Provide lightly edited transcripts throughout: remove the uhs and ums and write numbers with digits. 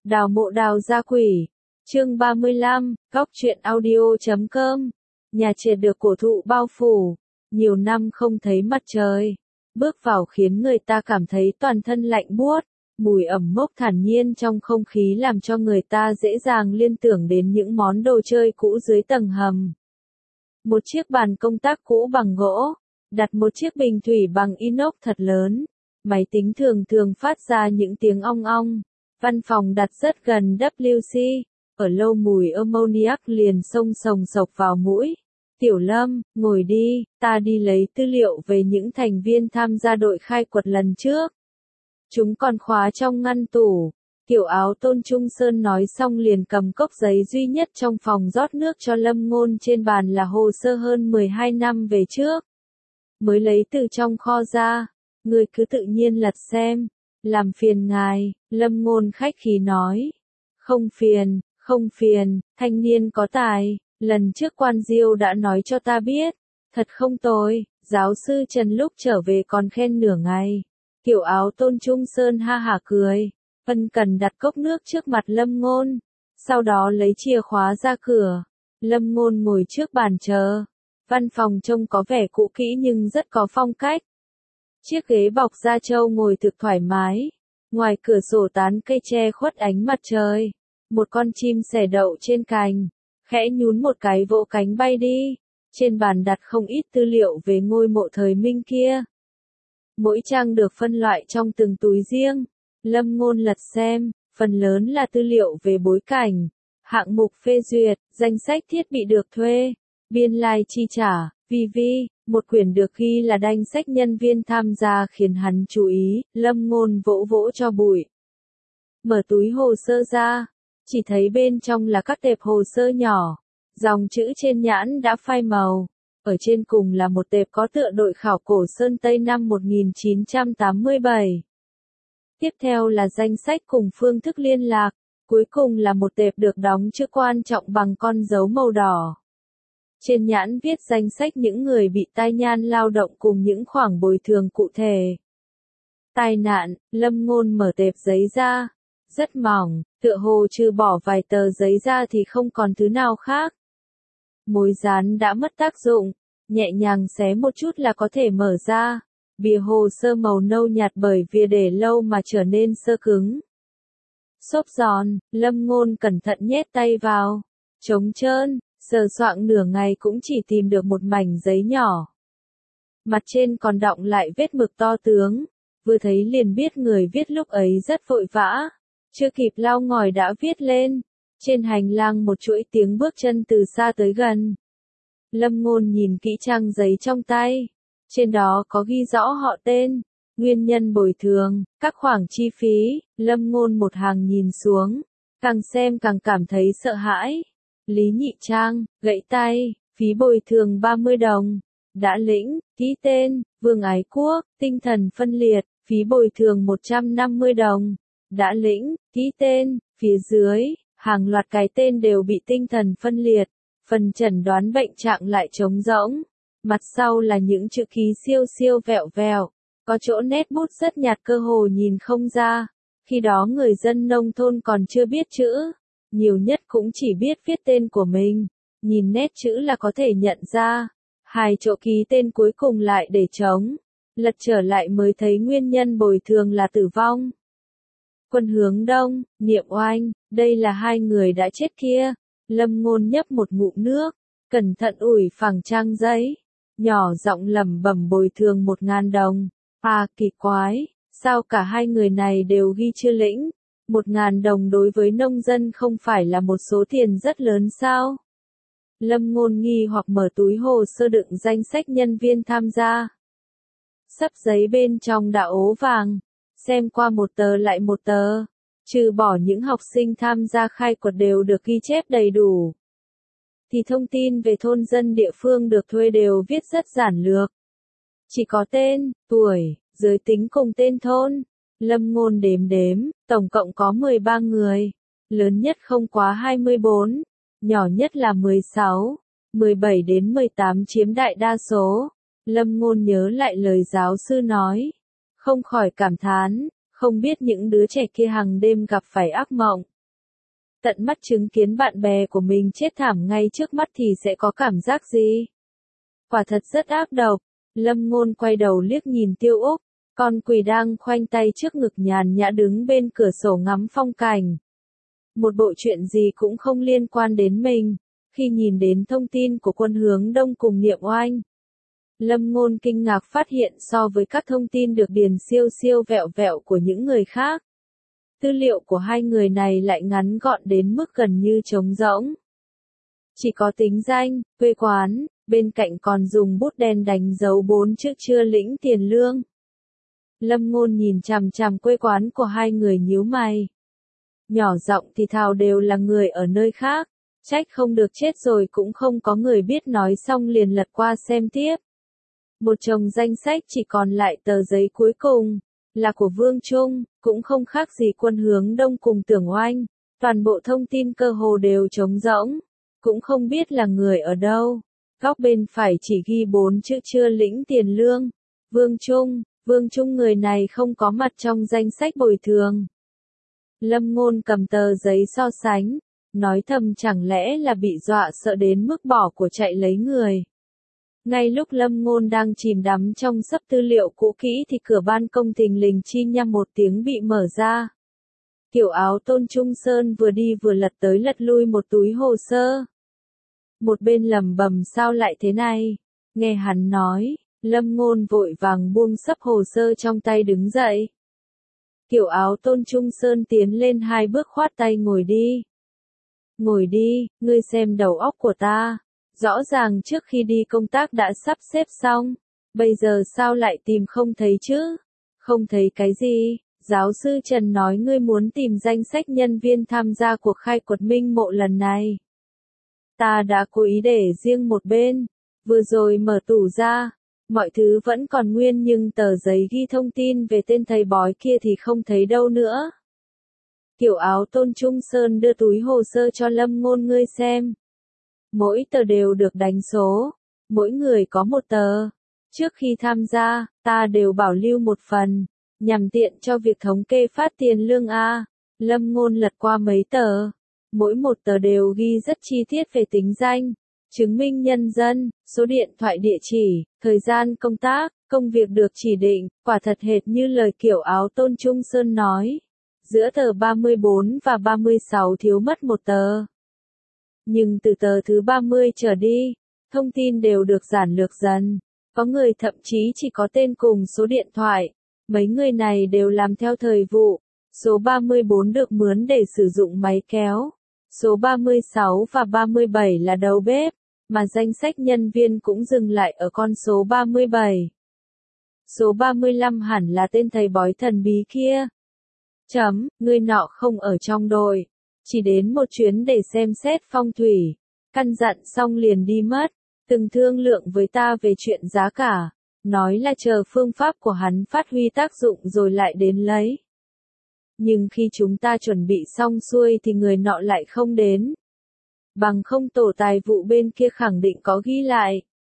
Đào mộ đào gia quỷ. Chương 35, góc truyện audio.com. Nhà triệt được cổ thụ bao phủ, nhiều năm không thấy mặt trời. Bước vào khiến người ta cảm thấy toàn thân lạnh buốt, mùi ẩm mốc thản nhiên trong không khí làm cho người ta dễ dàng liên tưởng đến những món đồ chơi cũ dưới tầng hầm. Một chiếc bàn công tác cũ bằng gỗ, đặt một chiếc bình thủy bằng inox thật lớn. Máy tính thường thường phát ra những tiếng ong ong. Văn phòng đặt rất gần WC, ở lâu mùi ammoniac liền xông sồng sộc vào mũi. Tiểu Lâm, ngồi đi, ta đi lấy tư liệu về những thành viên tham gia đội khai quật lần trước. Chúng còn khóa trong ngăn tủ. Tiểu Áo Tôn Trung Sơn nói xong liền cầm cốc giấy duy nhất trong phòng rót nước cho Lâm Ngôn, trên bàn là hồ sơ hơn 12 năm về trước. Mới lấy từ trong kho ra, người cứ tự nhiên lật xem. Làm phiền ngài, Lâm Ngôn khách khí nói. Không phiền, thanh niên có tài, lần trước quan Diêu đã nói cho ta biết. Thật không tồi, giáo sư Trần lúc trở về còn khen nửa ngày. Tiểu Áo Tôn Trung Sơn ha hả cười, ân cần đặt cốc nước trước mặt Lâm Ngôn. Sau đó lấy chìa khóa ra cửa. Lâm Ngôn ngồi trước bàn chờ. Văn phòng trông có vẻ cũ kỹ nhưng rất có phong cách. Chiếc ghế bọc da trâu ngồi thực thoải mái. Ngoài cửa sổ tán cây che khuất ánh mặt trời. Một con chim sẻ đậu trên cành, khẽ nhún một cái vỗ cánh bay đi. Trên bàn đặt không ít tư liệu về ngôi mộ thời Minh kia. Mỗi trang được phân loại trong từng túi riêng. Lâm Ngôn lật xem, phần lớn là tư liệu về bối cảnh, hạng mục phê duyệt, danh sách thiết bị được thuê, biên lai chi trả, v.v. Một quyển được ghi là danh sách nhân viên tham gia khiến hắn chú ý. Lâm Ngôn vỗ vỗ cho bụi. Mở túi hồ sơ ra, chỉ thấy bên trong là các tệp hồ sơ nhỏ. Dòng chữ trên nhãn đã phai màu. Ở trên cùng là một tệp có tựa đội khảo cổ Sơn Tây năm 1987. Tiếp theo là danh sách cùng phương thức liên lạc. Cuối cùng là một tệp được đóng chữ quan trọng bằng con dấu màu đỏ. Trên nhãn viết danh sách những người bị tai nạn lao động cùng những khoản bồi thường cụ thể. Tai nạn, Lâm Ngôn mở tệp giấy ra. Rất mỏng, tựa hồ trừ bỏ vài tờ giấy ra thì không còn thứ nào khác. Mối dán đã mất tác dụng, nhẹ nhàng xé một chút là có thể mở ra. Bìa hồ sơ màu nâu nhạt bởi vì để lâu mà trở nên xơ cứng. Xốp giòn, Lâm Ngôn cẩn thận nhét tay vào. Trống trơn, sờ soạng nửa ngày cũng chỉ tìm được một mảnh giấy nhỏ. Mặt trên còn đọng lại vết mực to tướng. Vừa thấy liền biết người viết lúc ấy rất vội vã. Chưa kịp lau ngòi đã viết lên. Trên hành lang một chuỗi tiếng bước chân từ xa tới gần. Lâm Ngôn nhìn kỹ trang giấy trong tay. Trên đó có ghi rõ họ tên, nguyên nhân bồi thường, các khoản chi phí. Lâm Ngôn một hàng nhìn xuống, càng xem càng cảm thấy sợ hãi. Lý Nhị Trang, gãy tay, phí bồi thường 30 đồng. Đã lĩnh, ký tên, Vương Ái Quốc, tinh thần phân liệt, phí bồi thường 150 đồng. Đã lĩnh, ký tên, phía dưới, hàng loạt cái tên đều bị tinh thần phân liệt. Phần chẩn đoán bệnh trạng lại trống rỗng. Mặt sau là những chữ ký siêu siêu vẹo vẹo. Có chỗ nét bút rất nhạt cơ hồ nhìn không ra. Khi đó người dân nông thôn còn chưa biết chữ. Nhiều nhất cũng chỉ biết viết tên của mình. Nhìn nét chữ là có thể nhận ra. Hai chỗ ký tên cuối cùng lại để trống. Lật trở lại mới thấy nguyên nhân bồi thường là tử vong. Quân hướng đông, Niệm Oanh, đây là hai người đã chết kia. Lâm Ngôn nhấp một ngụm nước, cẩn thận ủi phẳng trang giấy, nhỏ giọng lẩm bẩm bồi thường 1.000 đồng. À, kỳ quái, sao cả hai người này đều ghi chưa lĩnh? 1.000 đồng đối với nông dân không phải là một số tiền rất lớn sao? Lâm Ngôn nghi hoặc mở túi hồ sơ đựng danh sách nhân viên tham gia. Sấp giấy bên trong đã ố vàng, xem qua một tờ lại một tờ. Trừ bỏ những học sinh tham gia khai quật đều được ghi chép đầy đủ. Thì thông tin về thôn dân địa phương được thuê đều viết rất giản lược. Chỉ có tên, tuổi, giới tính cùng tên thôn. Lâm Ngôn đếm, tổng cộng có 13 người. Lớn nhất không quá 24, nhỏ nhất là 16, 17 đến 18 chiếm đại đa số. Lâm Ngôn nhớ lại lời giáo sư nói. Không khỏi cảm thán. Không biết những đứa trẻ kia hàng đêm gặp phải ác mộng. tận mắt chứng kiến bạn bè của mình chết thảm ngay trước mắt thì sẽ có cảm giác gì? Quả thật rất ác độc. Lâm Ngôn quay đầu liếc nhìn Tiêu Úc, con quỷ đang khoanh tay trước ngực nhàn nhã đứng bên cửa sổ ngắm phong cảnh. Một bộ chuyện gì cũng không liên quan đến mình. Khi nhìn đến thông tin của quân hướng đông cùng Niệm Oanh, Lâm Ngôn kinh ngạc phát hiện so với các thông tin được điền siêu siêu vẹo vẹo của những người khác, tư liệu của hai người này lại ngắn gọn đến mức gần như trống rỗng. Chỉ có tính danh, quê quán, bên cạnh còn dùng bút đen đánh dấu 4 chữ chưa lĩnh tiền lương. Lâm Ngôn nhìn chằm chằm quê quán của hai người nhíu mày. Nhỏ giọng thì thào đều là người ở nơi khác, trách không được chết rồi cũng không có người biết, nói xong liền lật qua xem tiếp. Một chồng danh sách chỉ còn lại tờ giấy cuối cùng, là của Vương Trung, cũng không khác gì quân hướng đông cùng Tưởng Oanh, toàn bộ thông tin cơ hồ đều trống rỗng, cũng không biết là người ở đâu. Góc bên phải chỉ ghi 4 chữ chưa lĩnh tiền lương. Vương Trung người này không có mặt trong danh sách bồi thường. Lâm Ngôn cầm tờ giấy so sánh, nói thầm chẳng lẽ là bị dọa sợ đến mức bỏ của chạy lấy người. Ngay lúc Lâm Ngôn đang chìm đắm trong sấp tư liệu cũ kỹ thì cửa ban công thình lình chi nhăm một tiếng bị mở ra. Kiểu áo Tôn Trung Sơn vừa đi vừa lật tới lật lui một túi hồ sơ. Một bên lẩm bẩm sao lại thế này, nghe hắn nói, Lâm Ngôn vội vàng buông sấp hồ sơ trong tay đứng dậy. Kiểu áo Tôn Trung Sơn tiến lên 2 bước khoát tay ngồi đi. Ngồi đi, ngươi xem đầu óc của ta. Rõ ràng trước khi đi công tác đã sắp xếp xong, bây giờ sao lại tìm không thấy chứ? Không thấy cái gì? Giáo sư Trần nói ngươi muốn tìm danh sách nhân viên tham gia cuộc khai quật minh mộ lần này. Ta đã cố ý để riêng một bên, vừa rồi mở tủ ra, mọi thứ vẫn còn nguyên nhưng tờ giấy ghi thông tin về tên thầy bói kia thì không thấy đâu nữa. Kiểu áo Tôn Trung Sơn đưa túi hồ sơ cho Lâm Ngôn ngươi xem. Mỗi tờ đều được đánh số, mỗi người có một tờ. Trước khi tham gia, ta đều bảo lưu một phần, nhằm tiện cho việc thống kê phát tiền lương a. Lâm Ngôn lật qua mấy tờ, mỗi một tờ đều ghi rất chi tiết về tính danh, chứng minh nhân dân, số điện thoại, địa chỉ, thời gian công tác, công việc được chỉ định, quả thật hệt như lời kiểu áo Tôn Trung Sơn nói. Giữa tờ 34 và 36 thiếu mất một tờ. Nhưng từ tờ thứ 30 trở đi, thông tin đều được giản lược dần. Có người thậm chí chỉ có tên cùng số điện thoại. Mấy người này đều làm theo thời vụ. Số 34 được mướn để sử dụng máy kéo. Số 36 và 37 là đầu bếp, mà danh sách nhân viên cũng dừng lại ở con số 37. Số 35 hẳn là tên thầy bói thần bí kia. Người nọ không ở trong đội, chỉ đến một chuyến để xem xét phong thủy, căn dặn xong liền đi mất, từng thương lượng với ta về chuyện giá cả, nói là chờ phương pháp của hắn phát huy tác dụng rồi lại đến lấy. Nhưng khi chúng ta chuẩn bị xong xuôi thì người nọ lại không đến. Bằng không tổ tài vụ bên kia khẳng định có ghi lại.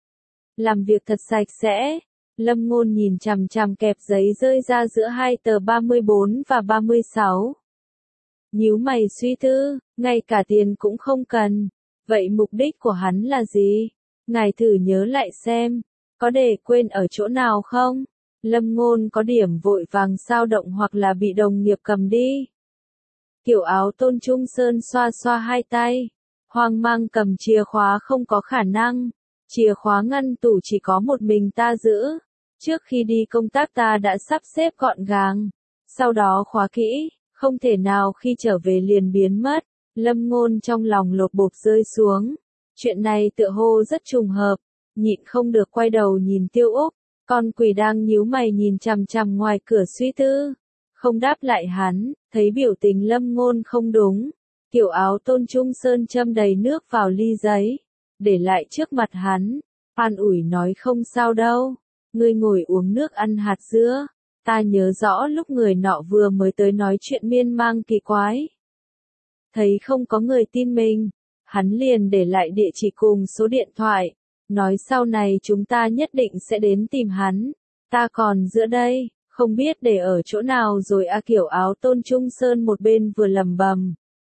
Làm việc thật sạch sẽ. Lâm Ngôn nhìn chằm chằm kẹp giấy rơi ra giữa hai tờ 34 và 36. Nhíu mày suy tư, ngay cả tiền cũng không cần. Vậy mục đích của hắn là gì? Ngài thử nhớ lại xem, có để quên ở chỗ nào không? Lâm Ngôn có điểm vội vàng sao động hoặc là bị đồng nghiệp cầm đi. Kiểu áo Tôn Trung Sơn xoa xoa hai tay, hoang mang cầm chìa khóa không có khả năng. Chìa khóa ngăn tủ chỉ có một mình ta giữ. Trước khi đi công tác ta đã sắp xếp gọn gàng. Sau đó khóa kỹ, không thể nào khi trở về liền biến mất. Lâm Ngôn trong lòng lột bột rơi xuống. Chuyện này tựa hồ rất trùng hợp. Nhịn không được quay đầu nhìn Tiêu Úc. Con quỷ đang nhíu mày nhìn chằm chằm ngoài cửa suy tư. Không đáp lại hắn, thấy biểu tình Lâm Ngôn không đúng. Kiểu áo Tôn Trung Sơn châm đầy nước vào ly giấy, để lại trước mặt hắn, an ủi nói không sao đâu, ngươi ngồi uống nước ăn hạt dưa, ta nhớ rõ lúc người nọ vừa mới tới nói chuyện miên man kỳ quái. Thấy không có người tin mình, hắn liền để lại địa chỉ cùng số điện thoại, nói sau này chúng ta nhất định sẽ đến tìm hắn, ta còn giữa đây, không biết để ở chỗ nào rồi. Kiểu áo Tôn Trung Sơn một bên vừa lẩm bẩm,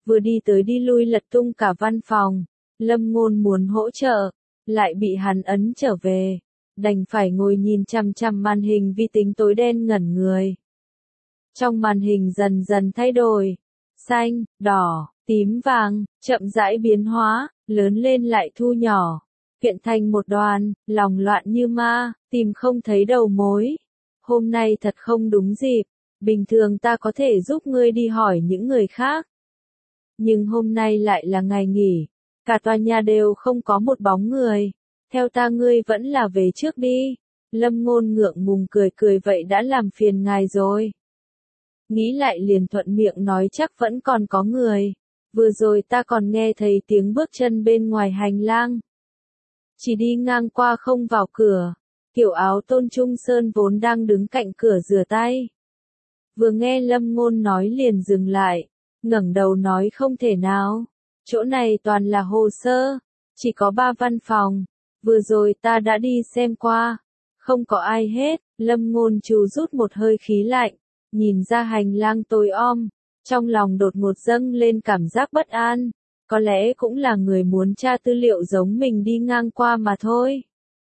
vừa đi tới đi lui lật tung cả văn phòng. Lâm Ngôn muốn hỗ trợ, lại bị hắn ấn trở về, đành phải ngồi nhìn chằm chằm màn hình vi tính tối đen ngẩn người. Trong màn hình dần dần thay đổi, xanh, đỏ, tím vàng, chậm rãi biến hóa, lớn lên lại thu nhỏ, hiện thành một đoàn, lòng loạn như ma, tìm không thấy đầu mối. Hôm nay thật không đúng dịp, bình thường ta có thể giúp ngươi đi hỏi những người khác. Nhưng hôm nay lại là ngày nghỉ, cả tòa nhà đều không có một bóng người, theo ta ngươi vẫn là về trước đi. Lâm Ngôn ngượng ngùng cười cười vậy đã làm phiền ngài rồi. Nghĩ lại liền thuận miệng nói chắc vẫn còn có người, vừa rồi ta còn nghe thấy tiếng bước chân bên ngoài hành lang. Chỉ đi ngang qua không vào cửa. Kiểu áo tôn trung sơn vốn đang đứng cạnh cửa rửa tay. Vừa nghe Lâm Ngôn nói liền dừng lại, ngẩng đầu nói không thể nào. Chỗ này toàn là hồ sơ, chỉ có 3 văn phòng, vừa rồi ta đã đi xem qua, không có ai hết. Lâm Ngôn trù rút một hơi khí lạnh, nhìn ra hành lang tối om, trong lòng đột ngột dâng lên cảm giác bất an, có lẽ cũng là người muốn tra tư liệu giống mình đi ngang qua mà thôi.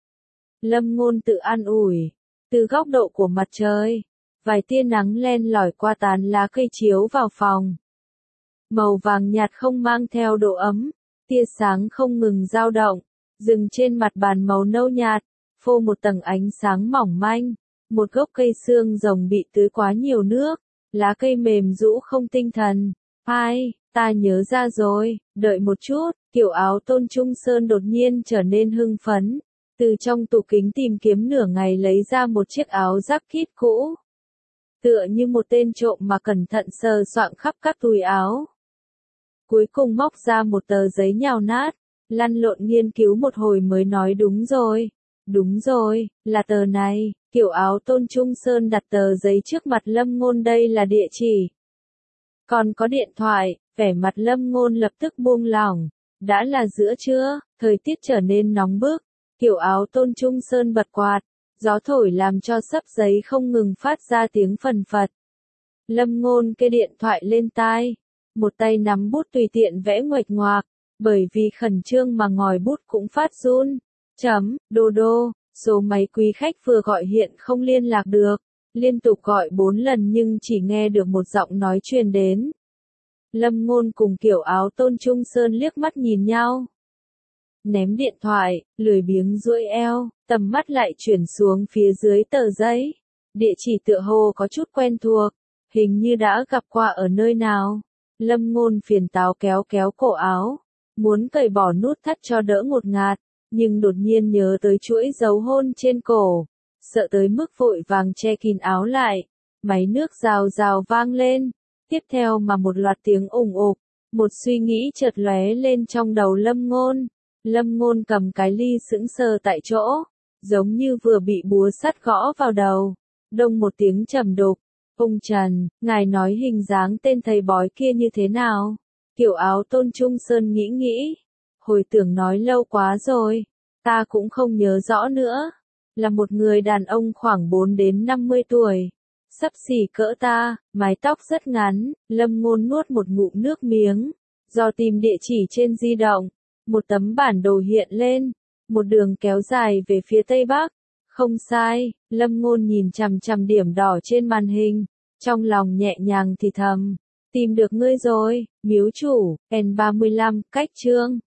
Lâm Ngôn tự an ủi, từ góc độ của mặt trời, vài tia nắng len lỏi qua tán lá cây chiếu vào phòng. Màu vàng nhạt không mang theo độ ấm, tia sáng không ngừng dao động, dừng trên mặt bàn màu nâu nhạt, phô một tầng ánh sáng mỏng manh. Một gốc cây xương rồng bị tưới quá nhiều nước, lá cây mềm rũ không tinh thần. Ai, ta nhớ ra rồi, đợi một chút, kiểu áo tôn trung sơn đột nhiên trở nên hưng phấn. Từ trong tủ kính tìm kiếm nửa ngày lấy ra một chiếc áo jacket cũ. Tựa như một tên trộm mà cẩn thận sờ soạng khắp các túi áo. Cuối cùng móc ra một tờ giấy nhào nát, lăn lộn nghiên cứu một hồi mới nói đúng rồi, là tờ này. Kiểu áo tôn trung sơn đặt tờ giấy trước mặt Lâm Ngôn đây là địa chỉ. Còn có điện thoại, vẻ mặt Lâm Ngôn lập tức buông lỏng. Đã là giữa trưa, thời tiết trở nên nóng bức. Kiểu áo tôn trung sơn bật quạt, gió thổi làm cho xấp giấy không ngừng phát ra tiếng phần phật. Lâm Ngôn kê điện thoại lên tai, một tay nắm bút tùy tiện vẽ nguệch ngoạc, bởi vì khẩn trương mà ngòi bút cũng phát run. Đô, số máy quý khách vừa gọi hiện không liên lạc được, liên tục gọi 4 lần nhưng chỉ nghe được một giọng nói truyền đến. Lâm Ngôn cùng kiểu áo tôn trung sơn liếc mắt nhìn nhau. Ném điện thoại, lười biếng duỗi eo, tầm mắt lại chuyển xuống phía dưới tờ giấy. Địa chỉ tựa hồ có chút quen thuộc, hình như đã gặp qua ở nơi nào. Lâm Ngôn phiền táo kéo kéo cổ áo, muốn cởi bỏ nút thắt cho đỡ ngột ngạt, nhưng đột nhiên nhớ tới chuỗi dấu hôn trên cổ, sợ tới mức vội vàng che kín áo lại. Máy nước rào rào vang lên, tiếp theo mà một loạt tiếng ủng ục, một suy nghĩ chợt lóe lên trong đầu Lâm Ngôn. Lâm Ngôn cầm cái ly sững sờ tại chỗ, giống như vừa bị búa sắt gõ vào đầu. Đông một tiếng trầm đục, ông Trần, ngài nói hình dáng tên thầy bói kia như thế nào? Kiểu áo tôn trung sơn nghĩ, hồi tưởng nói lâu quá rồi, ta cũng không nhớ rõ nữa. Là một người đàn ông khoảng 4 đến 50 tuổi, xấp xỉ cỡ ta, mái tóc rất ngắn. Lâm Ngôn nuốt một ngụm nước miếng, do tìm địa chỉ trên di động, một tấm bản đồ hiện lên, một đường kéo dài về phía tây bắc. Không sai, Lâm Ngôn nhìn chằm chằm điểm đỏ trên màn hình, trong lòng nhẹ nhàng thì thầm, tìm được ngươi rồi, miếu chủ, N35, cách chương.